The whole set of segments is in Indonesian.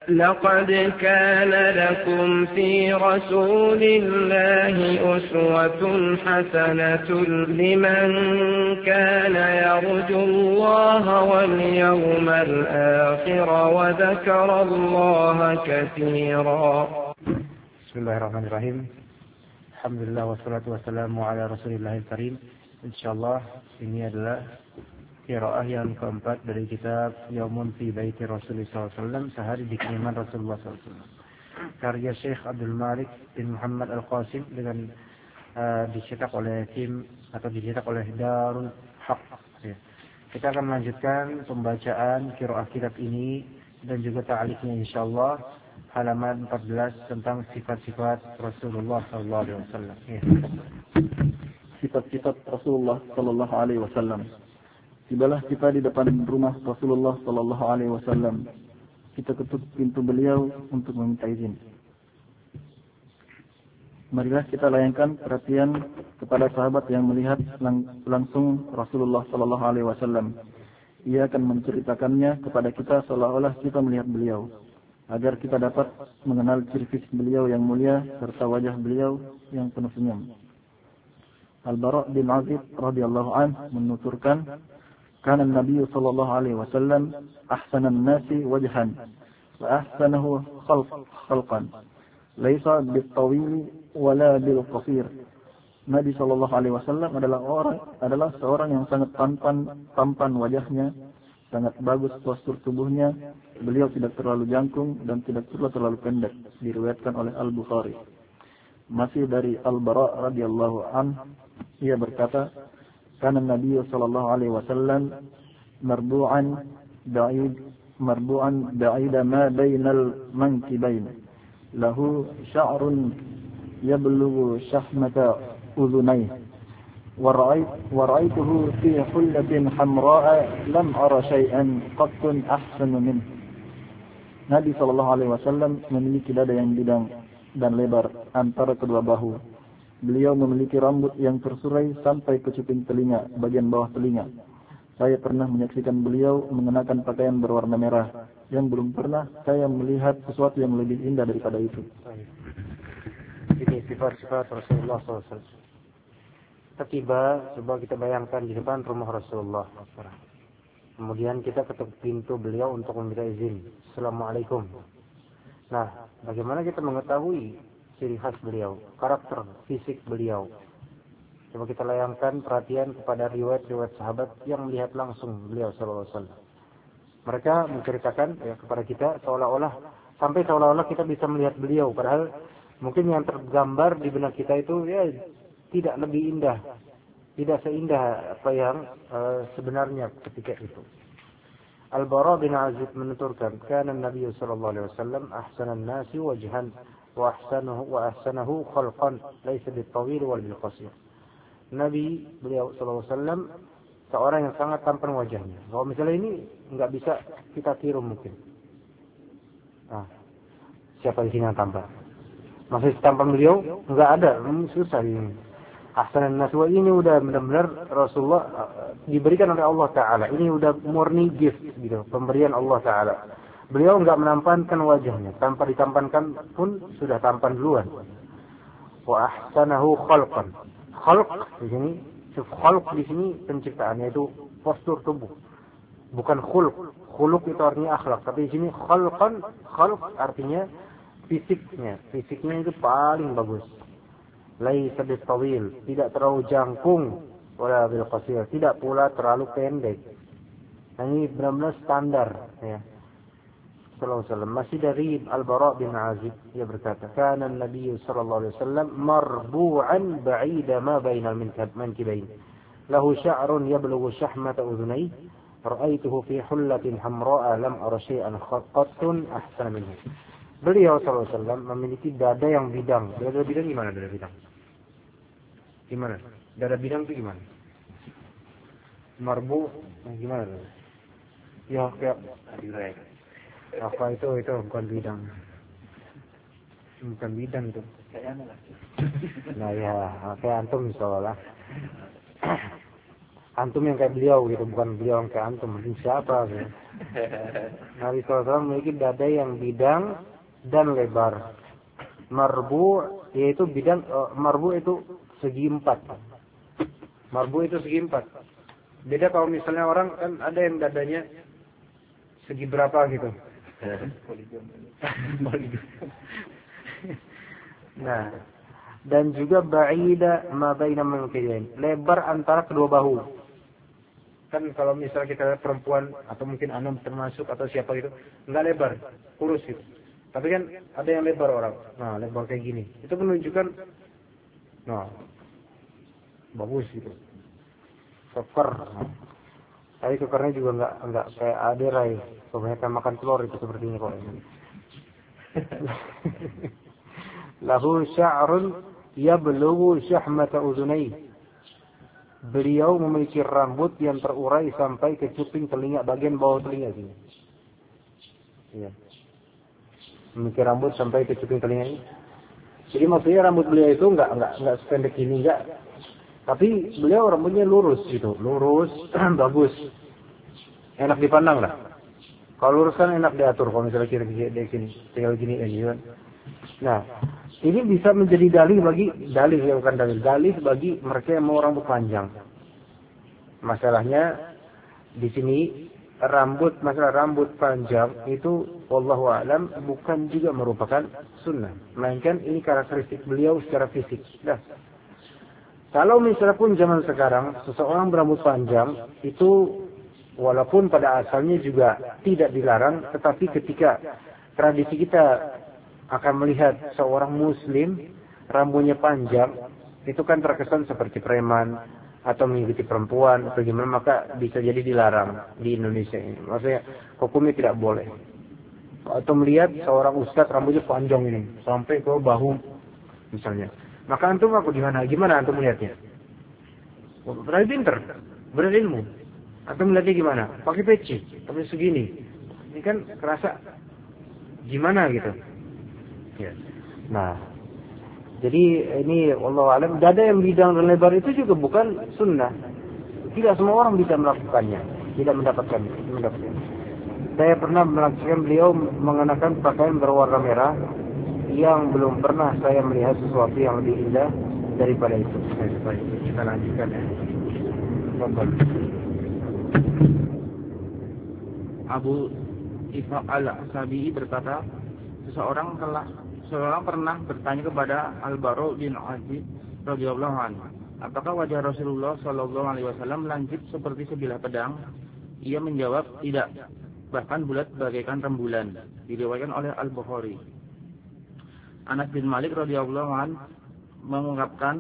لقد كان لكم في رسول الله أسوة حسنة لمن كان يرجو الله واليوم الآخر وذكر الله كثيرا. بسم الله الرحمن الرحيم. الحمد لله والصلاة والسلام على رسول الله الكريم. Insyaallah ini adalah qiraah yang keempat dari kitab Yaumun fi Baiti Rasulullah SAW, sehari di kediaman Rasulullah SAW, karya Syekh Abdul Malik bin Muhammad Al-Qasim, dengan dicetak oleh tim atau dicetak oleh Darul Haq. Kita akan melanjutkan pembacaan qiraah kitab ini dan juga ta'liqnya insyaallah, halaman 14 tentang sifat-sifat Rasulullah SAW. Sifat-sifat Rasulullah sallallahu alaihi wasallam. Tibalah kita di depan rumah Rasulullah sallallahu alaihi wasallam. Kita ketuk pintu beliau untuk meminta izin. Marilah kita layangkan perhatian kepada sahabat yang melihat langsung Rasulullah sallallahu alaihi wasallam. Ia akan menceritakannya kepada kita seolah-olah kita melihat beliau, agar kita dapat mengenal ciri fisik beliau yang mulia serta wajah beliau yang penuh senyum. Al-Bara' bin Azib radhiyallahu anhu menuturkan, kana Nabi sallallahu alaihi wasallam ahsanan nasi wajhan wa ahsanahu khalqan, laisa bil-tawil wala bil-qasir. Nabi sallallahu alaihi wasallam adalah seorang yang sangat tampan wajahnya, sangat bagus postur tubuhnya. Beliau tidak terlalu jangkung dan tidak pula terlalu pendek. Diriwayatkan oleh Al-Bukhari. Masih dari Al-Bara' radhiyallahu anhu, ia berkata, kana Nabi sallallahu alaihi wasallam marbu'an ba'ida ma bainal mankibain, lahu sya'run yablughu shahmata udhunayhi, wa ra'aytuhu fi hullatin hamra'a lam ara shay'an qattun ahsanu minhu. Nabi sallallahu alaihi wasallam memiliki dada yang bidang dan lebar antara kedua bahu. Beliau memiliki rambut yang tersurai sampai ke cuping telinga, bagian bawah telinga. Saya pernah menyaksikan beliau mengenakan pakaian berwarna merah, yang belum pernah saya melihat sesuatu yang lebih indah daripada itu. Ini sifat-sifat Rasulullah SAW. Tiba, coba kita bayangkan di depan rumah Rasulullah. Kemudian kita ketuk pintu beliau untuk meminta izin. Assalamualaikum. Nah, bagaimana kita mengetahui ciri khas beliau, karakter fisik beliau? Coba kita layangkan perhatian kepada riwayat-riwayat sahabat yang melihat langsung beliau sallallahu alaihi wasallam. Mereka menceritakan kepada kita seolah-olah kita bisa melihat beliau, padahal mungkin yang tergambar di benak kita itu tidak lebih indah, tidak seindah apa yang sebenarnya ketika itu. Al-Bara' bin Azib menuturkan, kana Nabi sallallahu alaihi wasallam ahsanan nasi wajhan wa ahsanahu khalqan, laisa bil-tawil wal bil-qasir. Nabi beliau sallallahu alaihi wasallam seorang yang sangat tampan wajahnya. Kalau misalnya ini enggak bisa kita tiru mungkin. Nah, siapa di sini yang tampan? Masih tampan beliau? Enggak ada, susah ini. Ahsanan nasi, ini udah benar-benar Rasulullah diberikan oleh Allah Ta'ala. Ini udah murni gift gitu, pemberian Allah Ta'ala. Beliau enggak menampankan wajahnya, tanpa ditampankan pun sudah tampan duluan. Wa ahsanahu khalqan. Khalq di sini, khalq di sini penciptaannya itu postur tubuh. Bukan khuluq. Khuluq itu artinya akhlak, tapi di sini khalqan, khalq artinya fisiknya. Fisiknya itu paling bagus. Laisa bil-tawil, tidak terlalu jangkung, wala bil-qasir, tidak pula terlalu pendek. Nah, ini benar-benar standar ya. Sallallahu alaihi wasallam. Masih dari Al-Bara' bin Azib, ia berkata, kana Nabi sallallahu alaihi wasallam marbu'an ba'ida ma bainal mankibain, lahu sya'run yablughu shahmata udhunayhi, ra'aituhu fi hullatin hamra'a lam ara shay'an qattun ahsana minhu. Beliau sallallahu alaihi wasallam memiliki dada yang bidang. Dada bidang gimana dada bidang? Gimana? Dada bidang itu gimana? Marbu, gimana? Ya kayak apa itu bukan bidang. Bukan bidang itu. Nah ya, kayak antum insyaallah. antum yang kayak beliau gitu, bukan beliau yang kayak antum, mungkin siapa gitu. Nabi SAW memiliki dada yang bidang dan lebar. Marbu yaitu bidang, marbu itu segi 4. Marbu itu segi 4. Beda kalau misalnya orang kan ada yang dadanya segi berapa gitu. Nah, dan juga ba'ida ma baina mankibain, lebar antara kedua bahu. Kan kalau misalnya kita lihat perempuan atau mungkin anum termasuk atau siapa gitu, enggak lebar, kurus gitu. Tapi kan ada yang lebar orang. Nah, lebar kayak gini. Itu menunjukkan nah bagus gitu. Keker. Tapi kekernya juga enggak kayak aderai. Kebanyakan makan telur itu sepertinya kok ini. Lahu sya'run yablughu syahmata udhunayhi. Beliau memiliki rambut yang terurai sampai ke cuping telinga, bagian bawah telinga sini. Iya. Memiliki rambut sampai ke cuping telinga ini. Jadi maksudnya rambut beliau itu enggak sependek ini enggak. Tapi beliau rambutnya lurus gitu, lurus, bagus. Enak dipandang lah. Kalau lurus kan enak diatur, kalau misalnya kira gini, tinggal gini kan. Nah, ini bisa menjadi dalih bagi mereka yang mau rambut panjang. Masalahnya di sini masalah rambut panjang itu wallahu a'lam bukan juga merupakan sunnah, melainkan ini karakteristik beliau secara fisik. Nah, kalau misalnya pun zaman sekarang seseorang berambut panjang itu walaupun pada asalnya juga tidak dilarang, tetapi ketika tradisi kita akan melihat seorang muslim rambutnya panjang, itu kan terkesan seperti preman atau mengikuti perempuan atau gimana, maka bisa jadi dilarang di Indonesia ini. Maksudnya hukumnya tidak boleh. Atau melihat seorang ustadz rambutnya panjang ini sampai ke bahu misalnya. Maka antum gimana antum melihatnya? Berarti pinter, berilmu. Antum melihatnya gimana? Pakai peci, tapi segini. Ini kan kerasa gimana gitu. Ya. Nah, jadi ini wallahu alam, dada yang bidang dan lebar itu juga bukan sunnah. Tidak semua orang bisa melakukannya, tidak mendapatkannya. Saya pernah melakukan beliau mengenakan pakaian berwarna merah yang belum pernah saya melihat sesuatu yang lebih indah daripada itu. Baik, kita lanjutkan ya. Abu Ishaq al-Sabi'i berkata, seseorang pernah bertanya kepada Al-Bara' bin Azib radhiyallahu anhu, apakah wajah Rasulullah sallallahu alaihi wasallam lancip seperti sebilah pedang? Ia menjawab, tidak, bahkan bulat bagaikan rembulan. Diriwayatkan oleh Al-Bukhari. Anas bin Malik radhiyallahu anhu mengungkapkan,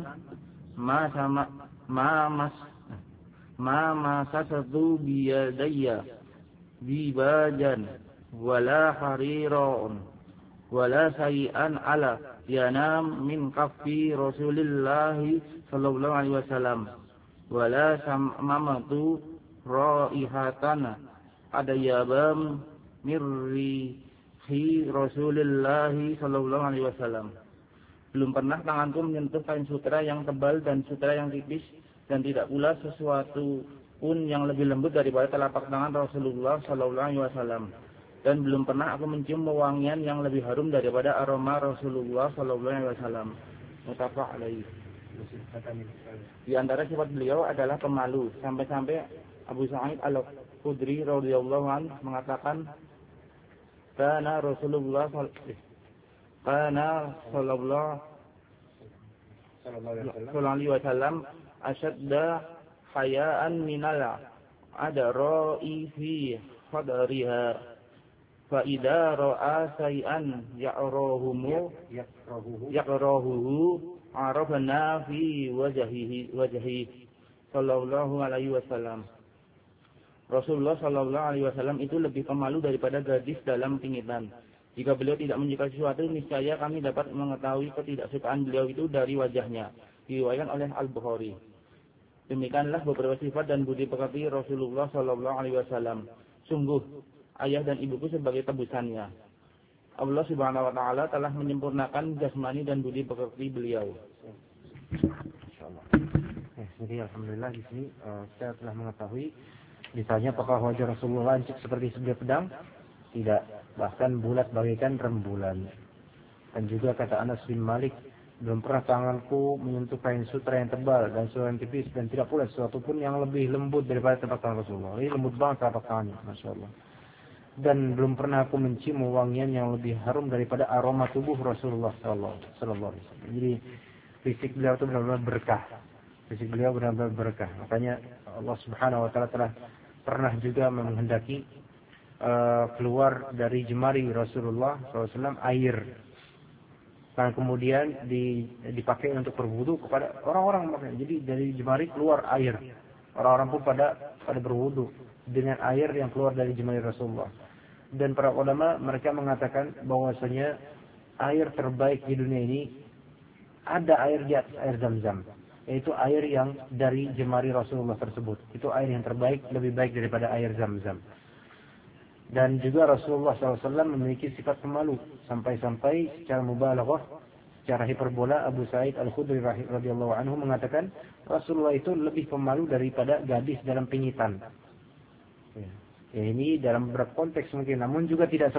ma masasatu biyadayya dibajan wala hariron wala sayi'an ala yanam min kaffi Rasulillahi sallallahu alaihi wasallam wala samamatu raihatana adayabam mirri Rasulillahi sallallahu alaihi wasallam. Belum pernah tanganku menyentuh kain sutra yang tebal dan sutra yang tipis, dan tidak pula sesuatu pun yang lebih lembut daripada telapak tangan Rasulullah sallallahu alaihi wasallam. Dan belum pernah aku mencium wewangian yang lebih harum daripada aroma Rasulullah sallallahu alaihi wasallam. Muttafaq alaihi. Di antara sifat beliau adalah pemalu, sampai-sampai Abu Sa'id Al-Khudri radhiyallahu anhu mengatakan, Kana Rasulullah sallallahu alaihi wasallam asyadda hayaan minal adara'i fi khadariha fa idza ra'a shay'an ya'rahuhu arafna fi wajhihi sallallahu alaihi wasallam. Rasulullah sallallahu alaihi wasallam itu lebih pemalu daripada gadis dalam pingitan. Jika beliau tidak menyukai sesuatu, niscaya kami dapat mengetahui ketidaksukaan beliau itu dari wajahnya. Diriwayatkan oleh Al-Bukhari. Demikianlah beberapa sifat dan budi pekerti Rasulullah sallallahu alaihi wasallam. Sungguh ayah dan ibuku sebagai tebusannya. Allah Subhanahu wa taala telah menyempurnakan jasmani dan budi pekerti beliau. Insyaallah. Jadi alhamdulillah di sini saya telah mengetahui. Ditanya apakah wajah Rasulullah lancip seperti sebelah pedang? Tidak, bahkan bulat bagaikan rembulan. Dan juga kata Anas bin Malik, belum pernah tanganku menyentuh kain sutra yang tebal dan sutra yang tipis, dan tidak pula sesuatu pun yang lebih lembut daripada telapak tangan Rasulullah. Ini lembut banget telapak tangannya, Masya Allah. Dan belum pernah aku mencium wangian yang lebih harum daripada aroma tubuh Rasulullah Sallallahu Alaihi Wasallam. Jadi fisik beliau itu benar-benar berkah. Fisik beliau benar-benar berkah. Makanya Allah Subhanahu Wa Taala telah pernah juga menghendaki keluar dari jemari Rasulullah SAW air. Dan kemudian dipakai untuk berwudu kepada orang-orang. Jadi dari jemari keluar air. Orang-orang pun pada berwudu dengan air yang keluar dari jemari Rasulullah. Dan para ulama mereka mengatakan bahwasanya air terbaik di dunia ini ada air di atas air Zam-Zam, yaitu air yang dari jemari Rasulullah tersebut. Itu air yang terbaik, lebih baik daripada air Zam-Zam. Dan juga Rasulullah SAW memiliki sifat pemalu sampai-sampai secara mubalaghah, secara hiperbola, Abu Sa'id Al-Khudri radhiyallahu anhu mengatakan Rasulullah itu lebih pemalu daripada gadis dalam pingitan. Ya, ini dalam beberapa konteks mungkin, namun juga tidak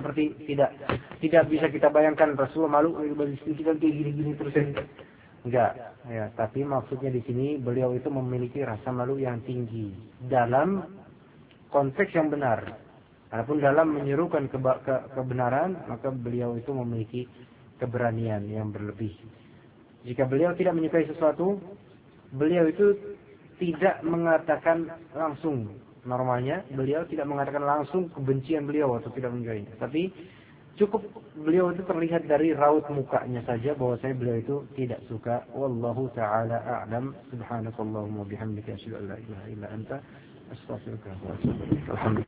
bisa kita bayangkan Rasulullah malu kita kayak gini-gini terus. Enggak, ya, tapi maksudnya di sini beliau itu memiliki rasa malu yang tinggi dalam konteks yang benar. Adapun dalam menyerukan kebenaran, maka beliau itu memiliki keberanian yang berlebih. Jika beliau tidak menyukai sesuatu, beliau itu tidak mengatakan langsung. Normalnya beliau tidak mengatakan langsung kebencian beliau atau tidak menyukainya. Tapi cukup beliau itu terlihat dari raut mukanya saja bahwasanya beliau itu tidak suka. Wallahu ta'ala a'lam. Subhanakallahumma bihamdika asyhadu an la ilaha illa anta astaghfiruka wa atubu ilaik. Alhamdulillah.